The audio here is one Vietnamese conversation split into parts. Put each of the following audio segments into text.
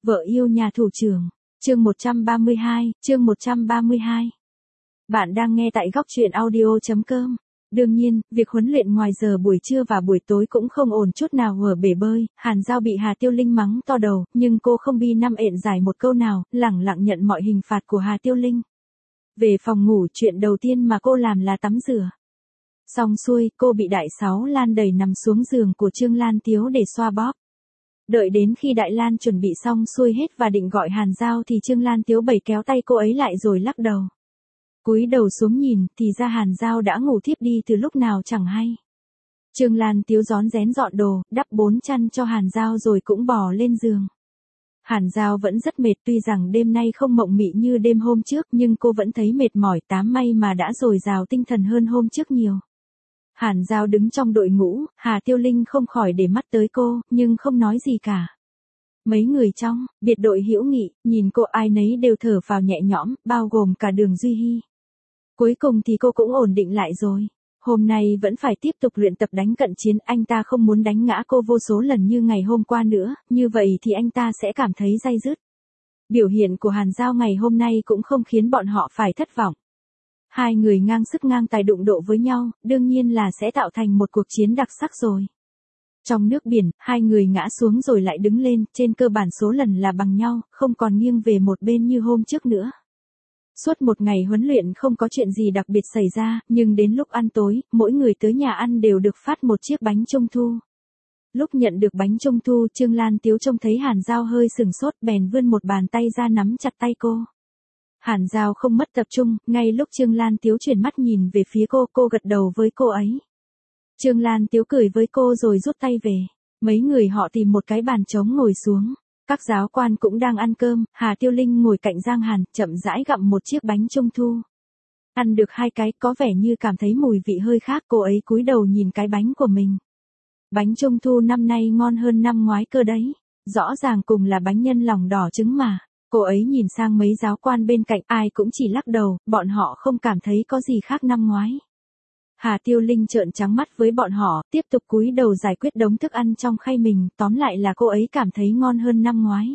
Vợ yêu nhà thủ trưởng. Chương 132, chương 132. Bạn đang nghe tại góc truyện audio.com. Đương nhiên, việc huấn luyện ngoài giờ buổi trưa và buổi tối cũng không ổn chút nào ở bể bơi. Hàn Giao bị Hà Tiêu Linh mắng to đầu, nhưng cô không bi năm ện giải một câu nào, lẳng lặng nhận mọi hình phạt của Hà Tiêu Linh. Về phòng ngủ, chuyện đầu tiên mà cô làm là tắm rửa. Xong xuôi, cô bị Đại Sáu Lan đẩy nằm xuống giường của Trương Lan Tiếu để xoa bóp. Đợi đến khi Đại Lan chuẩn bị xong xuôi hết và định gọi Hàn Giao thì Trương Lan Tiếu bẩy kéo tay cô ấy lại rồi lắc đầu. Cúi đầu xuống nhìn thì ra Hàn Giao đã ngủ thiếp đi từ lúc nào chẳng hay. Trương Lan Tiếu rón rén dọn đồ, đắp 4 chăn cho Hàn Giao rồi cũng bò lên giường. Hàn Giao vẫn rất mệt, tuy rằng đêm nay không mộng mị như đêm hôm trước nhưng cô vẫn thấy mệt mỏi, tám may mà đã dồi dào tinh thần hơn hôm trước nhiều. Hàn Giao đứng trong đội ngũ, Hà Tiêu Linh không khỏi để mắt tới cô, nhưng không nói gì cả. Mấy người trong biệt đội hữu nghị, nhìn cô ai nấy đều thở phào nhẹ nhõm, bao gồm cả Đường Duy Hi. Cuối cùng thì cô cũng ổn định lại rồi. Hôm nay vẫn phải tiếp tục luyện tập đánh cận chiến, anh ta không muốn đánh ngã cô vô số lần như ngày hôm qua nữa, như vậy thì anh ta sẽ cảm thấy day dứt. Biểu hiện của Hàn Giao ngày hôm nay cũng không khiến bọn họ phải thất vọng. Hai người ngang sức ngang tài đụng độ với nhau, đương nhiên là sẽ tạo thành một cuộc chiến đặc sắc rồi. Trong nước biển, hai người ngã xuống rồi lại đứng lên, trên cơ bản số lần là bằng nhau, không còn nghiêng về một bên như hôm trước nữa. Suốt một ngày huấn luyện không có chuyện gì đặc biệt xảy ra, nhưng đến lúc ăn tối, mỗi người tới nhà ăn đều được phát một chiếc bánh trung thu. Lúc nhận được bánh trung thu, Trương Lan Tiếu trông thấy Hàn Giao hơi sừng sốt, bèn vươn một bàn tay ra nắm chặt tay cô. Hàn Giao không mất tập trung, ngay lúc Trương Lan Tiếu chuyển mắt nhìn về phía cô gật đầu với cô ấy. Trương Lan Tiếu cười với cô rồi rút tay về. Mấy người họ tìm một cái bàn trống ngồi xuống. Các giáo quan cũng đang ăn cơm, Hà Tiêu Linh ngồi cạnh Giang Hàn, chậm rãi gặm một chiếc bánh trung thu. Ăn được 2 cái, có vẻ như cảm thấy mùi vị hơi khác, cô ấy cúi đầu nhìn cái bánh của mình. Bánh trung thu năm nay ngon hơn năm ngoái cơ đấy. Rõ ràng cùng là bánh nhân lòng đỏ trứng mà. Cô ấy nhìn sang mấy giáo quan bên cạnh, ai cũng chỉ lắc đầu, bọn họ không cảm thấy có gì khác năm ngoái. Hà Tiêu Linh trợn trắng mắt với bọn họ, tiếp tục cúi đầu giải quyết đống thức ăn trong khay mình, tóm lại là cô ấy cảm thấy ngon hơn năm ngoái.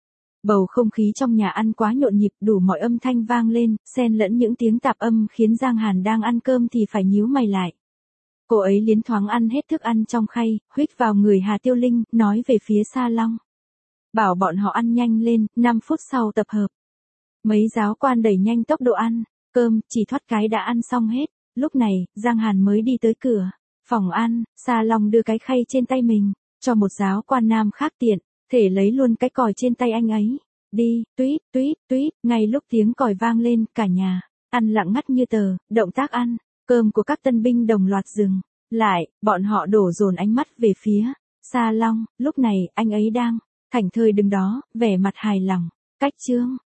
Bầu không khí trong nhà ăn quá nhộn nhịp, đủ mọi âm thanh vang lên, xen lẫn những tiếng tạp âm khiến Giang Hàn đang ăn cơm thì phải nhíu mày lại. Cô ấy liến thoáng ăn hết thức ăn trong khay, huýt vào người Hà Tiêu Linh, nói về phía salon. Bảo bọn họ ăn nhanh lên, 5 phút sau tập hợp. Mấy giáo quan đẩy nhanh tốc độ ăn, cơm chỉ thoát cái đã ăn xong hết. Lúc này, Giang Hàn mới đi tới cửa phòng ăn, salon đưa cái khay trên tay mình cho một giáo quan nam khác tiện thể lấy luôn cái còi trên tay anh ấy. Đi, tuýt tuýt tuýt, ngay lúc tiếng còi vang lên, cả nhà ăn lặng ngắt như tờ, động tác ăn cơm của các tân binh đồng loạt dừng lại, bọn họ đổ dồn ánh mắt về phía salon. Lúc này, anh ấy đang thảnh thơi đứng đó, vẻ mặt hài lòng. Cách Trương